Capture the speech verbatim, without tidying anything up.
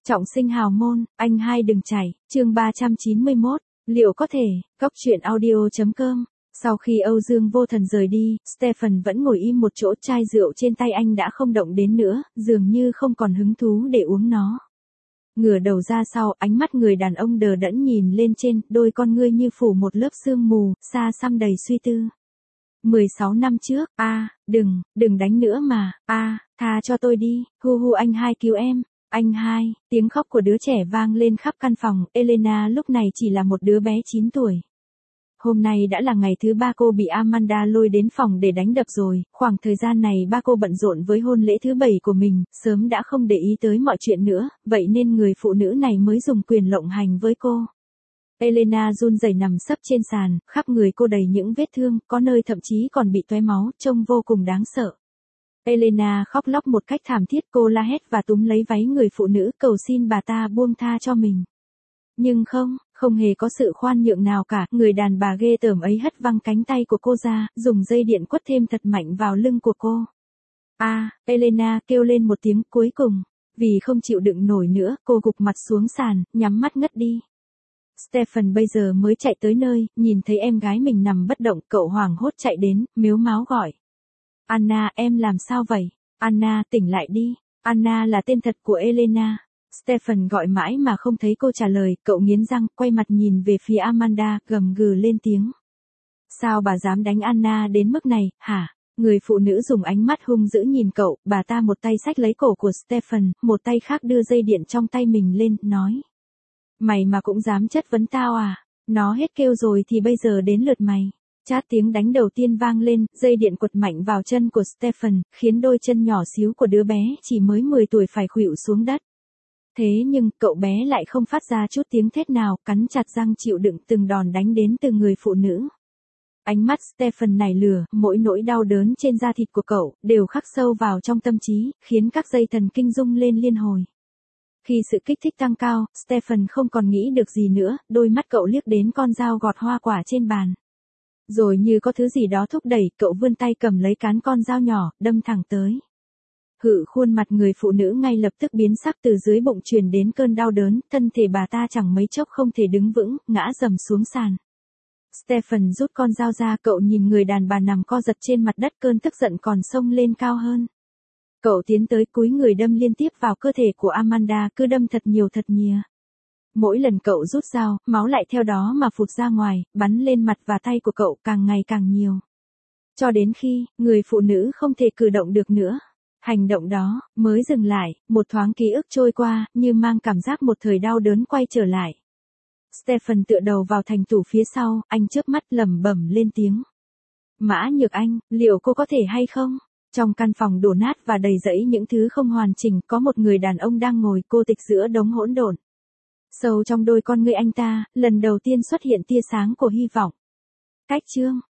Trọng sinh hào môn, anh hai đừng chảy, chương ba trăm chín mươi mốt, liệu có thể, góc truyện audio chấm com. Sau khi Âu Dương Vô Thần rời đi, Stephen vẫn ngồi im một chỗ, chai rượu trên tay anh đã không động đến nữa, dường như không còn hứng thú để uống nó. Ngửa đầu ra sau, ánh mắt người đàn ông đờ đẫn nhìn lên trên, đôi con ngươi như phủ một lớp sương mù, xa xăm đầy suy tư. mười sáu năm trước, a, à, đừng, đừng đánh nữa mà, a, à, tha cho tôi đi, hu hu anh hai cứu em. Anh hai, tiếng khóc của đứa trẻ vang lên khắp căn phòng, Elena lúc này chỉ là một đứa bé chín tuổi. Hôm nay đã là ngày thứ ba cô bị Amanda lôi đến phòng để đánh đập rồi, khoảng thời gian này ba cô bận rộn với hôn lễ thứ bảy của mình, sớm đã không để ý tới mọi chuyện nữa, vậy nên người phụ nữ này mới dùng quyền lộng hành với cô. Elena run rẩy nằm sấp trên sàn, khắp người cô đầy những vết thương, có nơi thậm chí còn bị tóe máu, trông vô cùng đáng sợ. Elena khóc lóc một cách thảm thiết, cô la hét và túm lấy váy người phụ nữ, cầu xin bà ta buông tha cho mình. Nhưng không, không hề có sự khoan nhượng nào cả, người đàn bà ghê tởm ấy hất văng cánh tay của cô ra, dùng dây điện quất thêm thật mạnh vào lưng của cô. A, à, Elena kêu lên một tiếng cuối cùng, vì không chịu đựng nổi nữa, cô gục mặt xuống sàn, nhắm mắt ngất đi. Stephen bây giờ mới chạy tới nơi, nhìn thấy em gái mình nằm bất động, cậu hoảng hốt chạy đến, mếu máo gọi. Anna, em làm sao vậy? Anna, tỉnh lại đi. Anna là tên thật của Elena. Stephen gọi mãi mà không thấy cô trả lời, cậu nghiến răng, quay mặt nhìn về phía Amanda, gầm gừ lên tiếng. Sao bà dám đánh Anna đến mức này, hả? Người phụ nữ dùng ánh mắt hung dữ nhìn cậu, bà ta một tay xách lấy cổ của Stephen, một tay khác đưa dây điện trong tay mình lên, nói. Mày mà cũng dám chất vấn tao à? Nó hết kêu rồi thì bây giờ đến lượt mày. Chát tiếng đánh đầu tiên vang lên, dây điện quật mạnh vào chân của Stephen, khiến đôi chân nhỏ xíu của đứa bé chỉ mới mười tuổi phải khuỵu xuống đất. Thế nhưng, cậu bé lại không phát ra chút tiếng thét nào, cắn chặt răng chịu đựng từng đòn đánh đến từ người phụ nữ. Ánh mắt Stephen nảy lửa, mỗi nỗi đau đớn trên da thịt của cậu, đều khắc sâu vào trong tâm trí, khiến các dây thần kinh rung lên liên hồi. Khi sự kích thích tăng cao, Stephen không còn nghĩ được gì nữa, đôi mắt cậu liếc đến con dao gọt hoa quả trên bàn. Rồi như có thứ gì đó thúc đẩy, cậu vươn tay cầm lấy cán con dao nhỏ, đâm thẳng tới. Hự, khuôn mặt người phụ nữ ngay lập tức biến sắc, từ dưới bụng truyền đến cơn đau đớn, thân thể bà ta chẳng mấy chốc không thể đứng vững, ngã dầm xuống sàn. Stephen rút con dao ra, cậu nhìn người đàn bà nằm co giật trên mặt đất, cơn tức giận còn xông lên cao hơn. Cậu tiến tới cúi người đâm liên tiếp vào cơ thể của Amanda, cứ đâm thật nhiều thật nhiều. Mỗi lần cậu rút dao, máu lại theo đó mà phụt ra ngoài, bắn lên mặt và tay của cậu càng ngày càng nhiều. Cho đến khi, người phụ nữ không thể cử động được nữa. Hành động đó, mới dừng lại, một thoáng ký ức trôi qua, như mang cảm giác một thời đau đớn quay trở lại. Stephen tựa đầu vào thành tủ phía sau, anh chớp mắt lẩm bẩm lên tiếng. Mã Nhược Anh, liệu cô có thể hay không? Trong căn phòng đổ nát và đầy rẫy những thứ không hoàn chỉnh, có một người đàn ông đang ngồi cô tịch giữa đống hỗn độn. Sâu trong đôi con ngươi anh ta, lần đầu tiên xuất hiện tia sáng của hy vọng. Cách chương